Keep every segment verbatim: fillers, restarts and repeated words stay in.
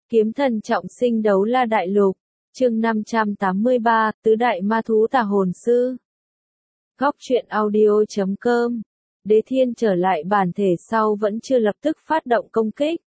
Kiếm thần trọng sinh đấu la đại lục, chương năm trăm tám mươi ba, tứ đại ma thú tà hồn sư. Góc truyện audio chấm com. Đế Thiên trở lại bản thể sau vẫn chưa lập tức phát động công kích.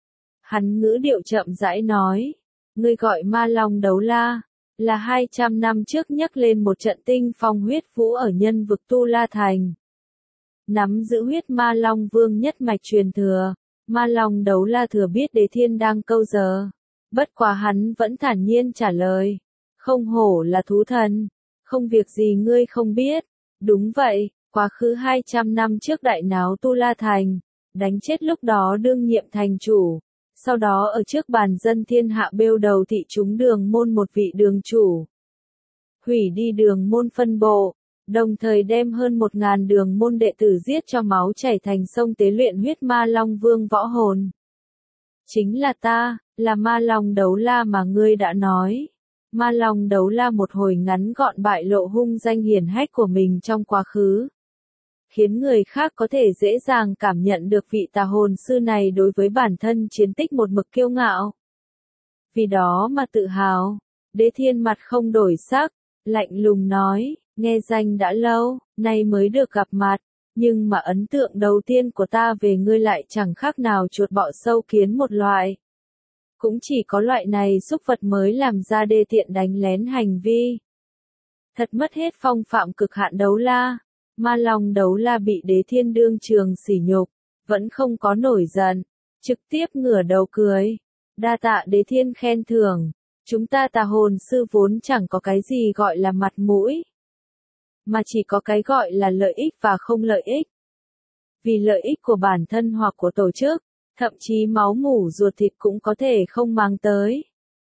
Hắn ngữ điệu chậm rãi nói, ngươi gọi ma long đấu la, là hai trăm năm trước nhắc lên một trận tinh phong huyết vũ ở nhân vực Tu La Thành. Nắm giữ huyết ma long vương nhất mạch truyền thừa. Ma Long đấu la thừa biết Đế Thiên đang câu giờ. Bất quá hắn vẫn thản nhiên trả lời. Không hổ là thú thần. Không việc gì ngươi không biết. Đúng vậy, quá khứ hai trăm năm trước đại náo Tu La Thành. Đánh chết lúc đó đương nhiệm thành chủ. Sau đó ở trước bàn dân thiên hạ bêu đầu thị chúng đường môn một vị đường chủ. Hủy đi đường môn phân bộ. Đồng thời đem hơn một ngàn đường môn đệ tử giết cho máu chảy thành sông tế luyện huyết ma long vương võ hồn. Chính là ta, là ma long đấu la mà ngươi đã nói. Ma long đấu la một hồi ngắn gọn bại lộ hung danh hiển hách của mình trong quá khứ. Khiến người khác có thể dễ dàng cảm nhận được vị tà hồn sư này đối với bản thân chiến tích một mực kiêu ngạo. Vì đó mà tự hào, Đế Thiên mặt không đổi sắc, lạnh lùng nói. Nghe danh đã lâu, nay mới được gặp mặt, nhưng mà ấn tượng đầu tiên của ta về ngươi lại chẳng khác nào chuột bọ sâu kiến một loại. Cũng chỉ có loại này xúc vật mới làm ra đê tiện đánh lén hành vi. Thật mất hết phong phạm cực hạn đấu la, ma long đấu la bị Đế Thiên đương trường sỉ nhục, vẫn không có nổi giận, trực tiếp ngửa đầu cười. Đa tạ Đế Thiên khen thưởng, chúng ta tà hồn sư vốn chẳng có cái gì gọi là mặt mũi. Mà chỉ có cái gọi là lợi ích và không lợi ích. Vì lợi ích của bản thân hoặc của tổ chức, thậm chí máu mủ ruột thịt cũng có thể không mang tới.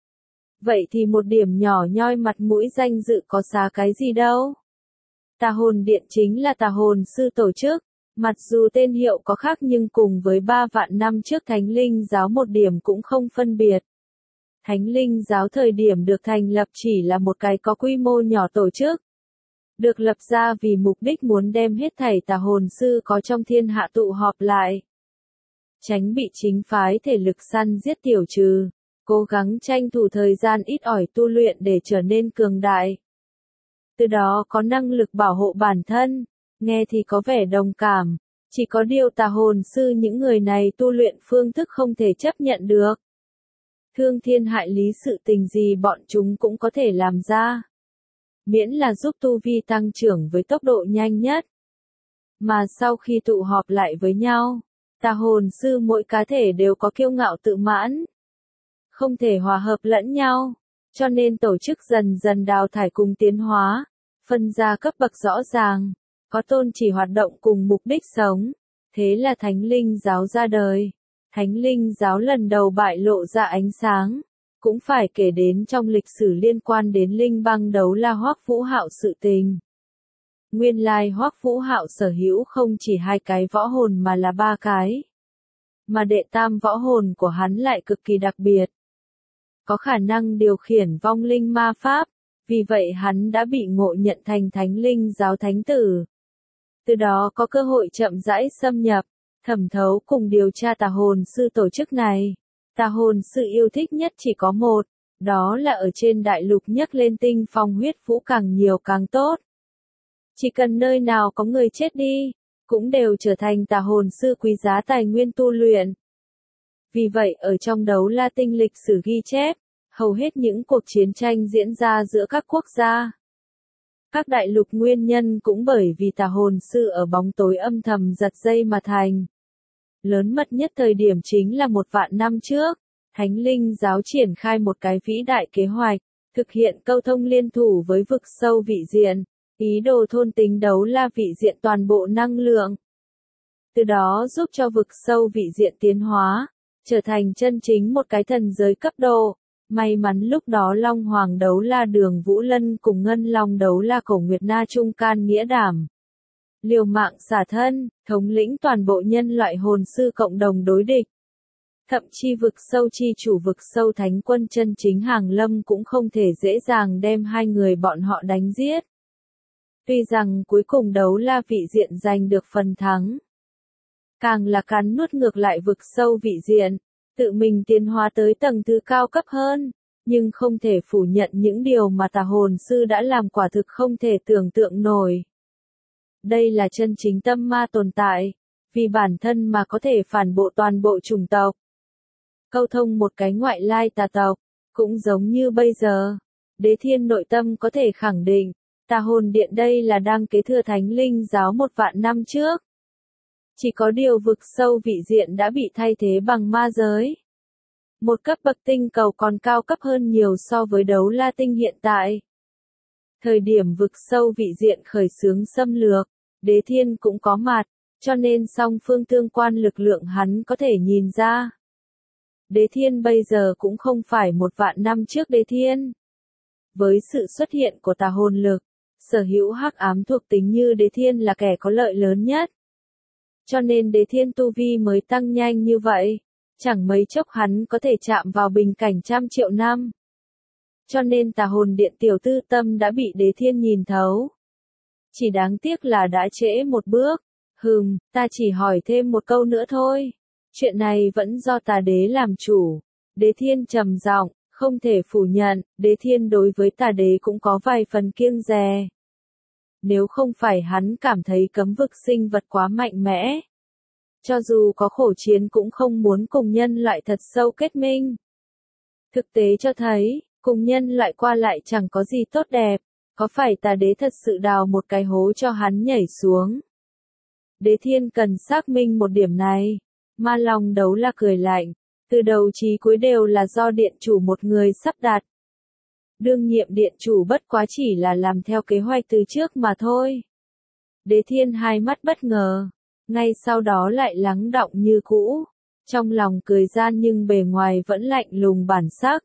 Vậy thì một điểm nhỏ nhoi mặt mũi danh dự có giá cái gì đâu. Tà hồn điện chính là tà hồn sư tổ chức, mặc dù tên hiệu có khác nhưng cùng với ba vạn năm trước Thánh Linh giáo một điểm cũng không phân biệt. Thánh Linh giáo thời điểm được thành lập chỉ là một cái có quy mô nhỏ tổ chức. Được lập ra vì mục đích muốn đem hết thảy tà hồn sư có trong thiên hạ tụ họp lại. Tránh bị chính phái thể lực săn giết tiểu trừ, cố gắng tranh thủ thời gian ít ỏi tu luyện để trở nên cường đại. Từ đó có năng lực bảo hộ bản thân, nghe thì có vẻ đồng cảm, chỉ có điều tà hồn sư những người này tu luyện phương thức không thể chấp nhận được. Thương thiên hại lý sự tình gì bọn chúng cũng có thể làm ra. Miễn là giúp tu vi tăng trưởng với tốc độ nhanh nhất. Mà sau khi tụ họp lại với nhau, tà hồn sư mỗi cá thể đều có kiêu ngạo tự mãn. Không thể hòa hợp lẫn nhau, cho nên tổ chức dần dần đào thải cùng tiến hóa, phân ra cấp bậc rõ ràng, có tôn chỉ hoạt động cùng mục đích sống. Thế là Thánh Linh giáo ra đời. Thánh Linh giáo lần đầu bại lộ ra ánh sáng. Cũng phải kể đến trong lịch sử liên quan đến Linh Băng đấu la Hoắc Vũ Hạo sự tình. Nguyên lai Hoắc Vũ Hạo sở hữu không chỉ hai cái võ hồn mà là ba cái. Mà đệ tam võ hồn của hắn lại cực kỳ đặc biệt. Có khả năng điều khiển vong linh ma pháp, vì vậy hắn đã bị ngộ nhận thành Thánh Linh giáo thánh tử. Từ đó có cơ hội chậm rãi xâm nhập, thẩm thấu cùng điều tra tà hồn sư tổ chức này. Tà hồn sư yêu thích nhất chỉ có một, đó là ở trên đại lục nhắc lên tinh phong huyết vũ càng nhiều càng tốt. Chỉ cần nơi nào có người chết đi, cũng đều trở thành tà hồn sư quý giá tài nguyên tu luyện. Vì vậy ở trong đấu la tinh lịch sử ghi chép, hầu hết những cuộc chiến tranh diễn ra giữa các quốc gia. Các đại lục nguyên nhân cũng bởi vì tà hồn sư ở bóng tối âm thầm giật dây mà thành. Lớn mật nhất thời điểm chính là một vạn năm trước, Thánh Linh giáo triển khai một cái vĩ đại kế hoạch, thực hiện câu thông liên thủ với vực sâu vị diện, ý đồ thôn tính đấu la vị diện toàn bộ năng lượng. Từ đó giúp cho vực sâu vị diện tiến hóa, trở thành chân chính một cái thần giới cấp độ. May mắn lúc đó Long Hoàng đấu la Đường Vũ Lân cùng Ngân Long đấu la Cổ Nguyệt Na trung can nghĩa đảm. Liều mạng xả thân, thống lĩnh toàn bộ nhân loại hồn sư cộng đồng đối địch. Thậm chí vực sâu chi chủ vực sâu thánh quân chân chính hàng lâm cũng không thể dễ dàng đem hai người bọn họ đánh giết. Tuy rằng cuối cùng đấu la vị diện giành được phần thắng. Càng là cắn nuốt ngược lại vực sâu vị diện, tự mình tiến hóa tới tầng thứ cao cấp hơn, nhưng không thể phủ nhận những điều mà tà hồn sư đã làm quả thực không thể tưởng tượng nổi. Đây là chân chính tâm ma tồn tại, vì bản thân mà có thể phản bộ toàn bộ chủng tộc. Câu thông một cái ngoại lai tà tộc, cũng giống như bây giờ, Đế Thiên nội tâm có thể khẳng định, tà hồn điện đây là đang kế thừa thánh linh giáo một vạn năm trước. Chỉ có điều vực sâu vị diện đã bị thay thế bằng ma giới. Một cấp bậc tinh cầu còn cao cấp hơn nhiều so với đấu la tinh hiện tại. Thời điểm vực sâu vị diện khởi xướng xâm lược, Đế Thiên cũng có mặt, cho nên song phương tương quan lực lượng hắn có thể nhìn ra. Đế Thiên bây giờ cũng không phải một vạn năm trước Đế Thiên. Với sự xuất hiện của tà hồn lực, sở hữu hắc ám thuộc tính như Đế Thiên là kẻ có lợi lớn nhất. Cho nên Đế Thiên tu vi mới tăng nhanh như vậy, chẳng mấy chốc hắn có thể chạm vào bình cảnh trăm triệu năm. Cho nên tà hồn điện tiểu tư tâm đã bị Đế Thiên nhìn thấu. Chỉ đáng tiếc là đã trễ một bước. Hừm, ta chỉ hỏi thêm một câu nữa thôi. Chuyện này vẫn do tà đế làm chủ. Đế Thiên trầm giọng, không thể phủ nhận, Đế Thiên đối với tà đế cũng có vài phần kiêng dè. Nếu không phải hắn cảm thấy cấm vực sinh vật quá mạnh mẽ, cho dù có khổ chiến cũng không muốn cùng nhân loại thật sâu kết minh. Thực tế cho thấy, cùng nhân loại qua lại chẳng có gì tốt đẹp, có phải tà đế thật sự đào một cái hố cho hắn nhảy xuống? Đế Thiên cần xác minh một điểm này. Ma Long Đấu La cười lạnh, từ đầu chí cuối đều là do điện chủ một người sắp đặt. Đương nhiệm điện chủ bất quá chỉ là làm theo kế hoạch từ trước mà thôi. Đế Thiên hai mắt bất ngờ, ngay sau đó lại lắng đọng như cũ, trong lòng cười gian nhưng bề ngoài vẫn lạnh lùng bản sắc.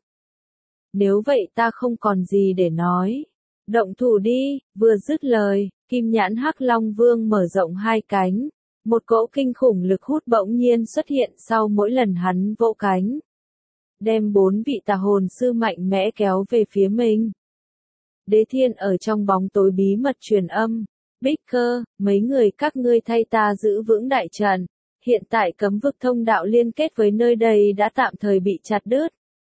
Nếu vậy ta không còn gì để nói. Động thủ đi, vừa dứt lời, kim nhãn hắc long vương mở rộng hai cánh. Một cỗ kinh khủng lực hút bỗng nhiên xuất hiện sau mỗi lần hắn vỗ cánh. Đem bốn vị tà hồn sư mạnh mẽ kéo về phía mình. Đế Thiên ở trong bóng tối bí mật truyền âm. Bích Cơ, mấy người các ngươi thay ta giữ vững đại trận. Hiện tại cấm vực thông đạo liên kết với nơi đây đã tạm thời bị chặt đứt.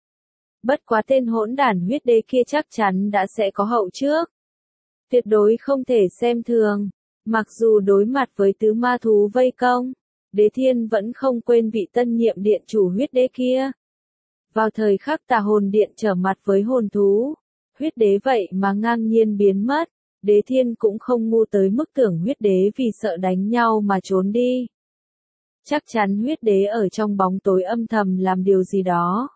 Bất quá tên hỗn đản huyết đế kia chắc chắn đã sẽ có hậu trước. Tuyệt đối không thể xem thường. Mặc dù đối mặt với tứ ma thú vây công, Đế Thiên vẫn không quên vị tân nhiệm điện chủ huyết đế kia. Vào thời khắc tà hồn điện trở mặt với hồn thú, huyết đế vậy mà ngang nhiên biến mất, Đế Thiên cũng không ngu tới mức tưởng huyết đế vì sợ đánh nhau mà trốn đi. Chắc chắn huyết đế ở trong bóng tối âm thầm làm điều gì đó.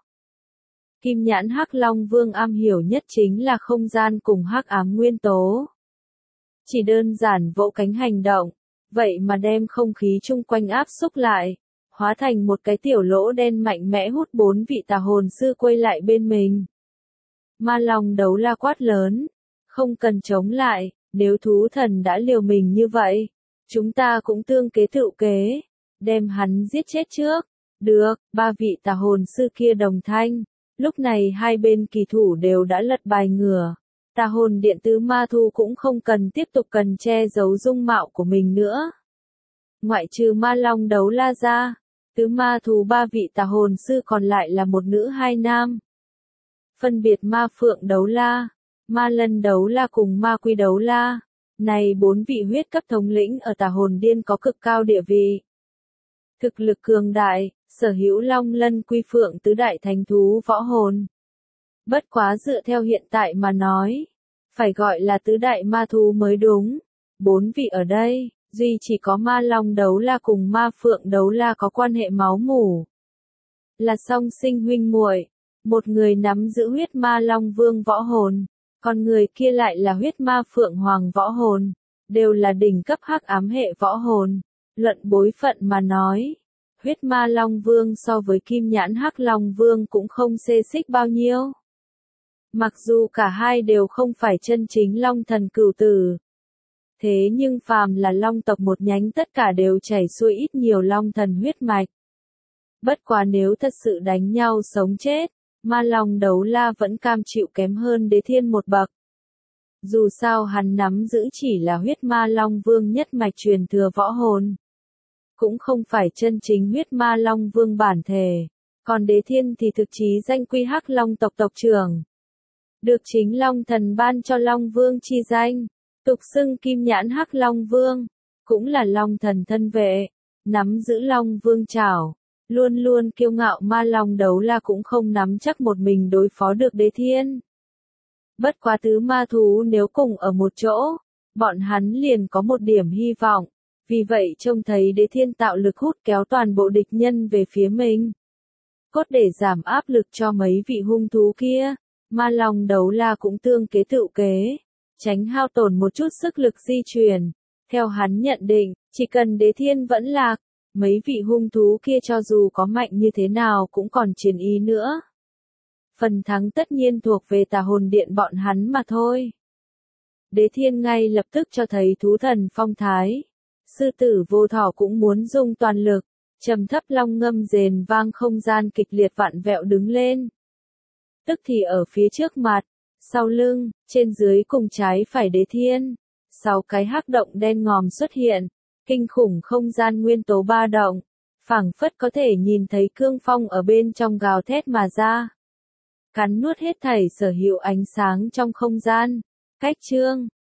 Kim nhãn hắc long vương am hiểu nhất chính là không gian cùng hắc ám nguyên tố. Chỉ đơn giản vỗ cánh hành động, vậy mà đem không khí chung quanh áp xúc lại, hóa thành một cái tiểu lỗ đen mạnh mẽ hút bốn vị tà hồn sư quay lại bên mình. Ma Long Đấu La quát lớn, không cần chống lại, nếu thú thần đã liều mình như vậy, chúng ta cũng tương kế tự kế, đem hắn giết chết trước. Được, ba vị tà hồn sư kia đồng thanh, lúc này hai bên kỳ thủ đều đã lật bài ngửa. Tà hồn điện tứ ma thu cũng không cần tiếp tục cần che giấu dung mạo của mình nữa. Ngoại trừ Ma Long Đấu La ra, tứ ma thú ba vị tà hồn sư còn lại là một nữ hai nam. Phân biệt Ma Phượng Đấu La, Ma Lân Đấu La cùng Ma Quy Đấu La. Này bốn vị huyết cấp thống lĩnh ở tà hồn điên có cực cao địa vị. Thực lực cường đại, sở hữu Long Lân Quy Phượng tứ đại thánh thú võ hồn. Bất quá dựa theo hiện tại mà nói, phải gọi là tứ đại ma thú mới đúng. Bốn vị ở đây, duy chỉ có Ma Long Đấu La cùng Ma Phượng Đấu La có quan hệ máu mủ. Là song sinh huynh muội, một người nắm giữ huyết Ma Long Vương võ hồn, còn người kia lại là huyết Ma Phượng Hoàng võ hồn, đều là đỉnh cấp hắc ám hệ võ hồn. Luận bối phận mà nói, huyết Ma Long Vương so với kim nhãn hắc Long Vương cũng không xê xích bao nhiêu. Mặc dù cả hai đều không phải chân chính Long thần cửu tử. Thế nhưng phàm là Long tộc một nhánh tất cả đều chảy xuôi ít nhiều Long thần huyết mạch. Bất quá nếu thật sự đánh nhau sống chết, Ma Long Đấu La vẫn cam chịu kém hơn Đế Thiên một bậc. Dù sao hắn nắm giữ chỉ là huyết Ma Long Vương nhất mạch truyền thừa võ hồn. Cũng không phải chân chính huyết Ma Long Vương bản thể. Còn Đế Thiên thì thực chí danh quy Hắc Long tộc tộc trưởng. Được chính Long Thần ban cho Long Vương chi danh, tục xưng Kim Nhãn Hắc Long Vương, cũng là Long Thần thân vệ, nắm giữ Long Vương trảo. Luôn luôn kiêu ngạo Ma Long Đấu La cũng không nắm chắc một mình đối phó được Đế Thiên. Bất quá tứ ma thú nếu cùng ở một chỗ, bọn hắn liền có một điểm hy vọng, vì vậy trông thấy Đế Thiên tạo lực hút kéo toàn bộ địch nhân về phía mình. Cốt để giảm áp lực cho mấy vị hung thú kia, Ma Long Đấu La cũng tương kế tự kế, tránh hao tổn một chút sức lực di chuyển. Theo hắn nhận định, chỉ cần Đế Thiên vẫn lạc, mấy vị hung thú kia cho dù có mạnh như thế nào cũng còn chiến ý nữa. Phần thắng tất nhiên thuộc về Tà Hồn Điện bọn hắn mà thôi. Đế Thiên ngay lập tức cho thấy thú thần phong thái. Sư tử vô thỏ cũng muốn dùng toàn lực, trầm thấp long ngâm rền vang không gian kịch liệt vặn vẹo đứng lên. Tức thì ở phía trước mặt, sau lưng, trên dưới cùng trái phải Đế Thiên, sáu cái hắc động đen ngòm xuất hiện, kinh khủng không gian nguyên tố ba động, phảng phất có thể nhìn thấy cương phong ở bên trong gào thét mà ra. Cắn nuốt hết thảy sở hữu ánh sáng trong không gian. Cách chương